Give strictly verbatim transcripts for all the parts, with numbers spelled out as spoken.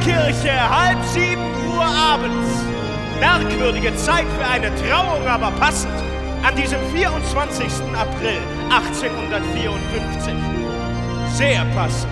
Kirche, halb sieben Uhr abends. Merkwürdige Zeit für eine Trauung, aber passend an diesem vierundzwanzigsten April achtzehnhundertvierundfünfzig. Sehr passend.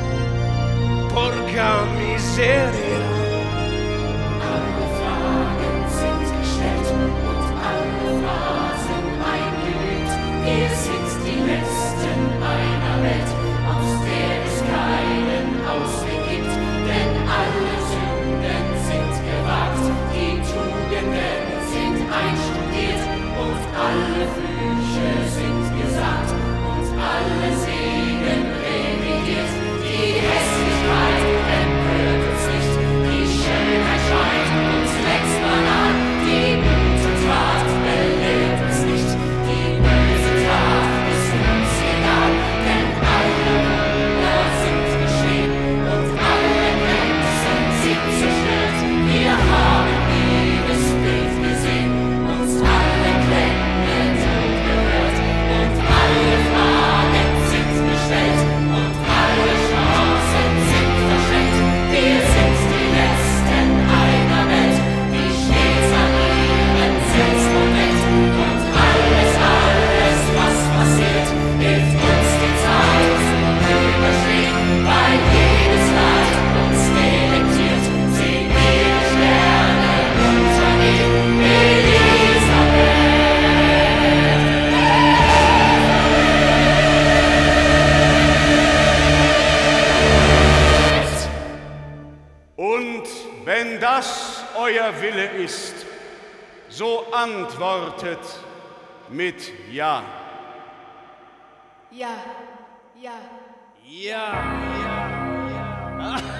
Porca miseria. Alle Fragen sind gestellt und alle Phrasen eingelegt. Wir sind die Letzten einer Welt, aus der es keinen Ausweg gibt. Denn alle Sünden sind gewagt, die Tugenden sind einstudiert und alle Flüche sind gesagt und alle Segen revidiert. Die Hässlichkeit empört uns nicht, die Schönheit scheint uns längst banal. Die gute Tat belehrt uns nicht, die böse Tat ist uns egal. Denn alle Wunder sind geschehen und alle Grenzen sind zerstört. Wir haben jedes Bild gesehen, uns alle Klänge gut gehört und alle Fragen sind gestellt und alle Chancen sind verschenkt. Wir sind die Letzten einer Welt, die stets an ihren Selbstmoment und alles, alles, was passiert, hilft uns die Zeit zu überstehen, weil jedes Leid uns delektiert. Sehen wir die Sterne untergehen, Elisabeth. Und wenn das euer Wille ist, so antwortet mit Ja. Ja, ja. Ja, ja, ja.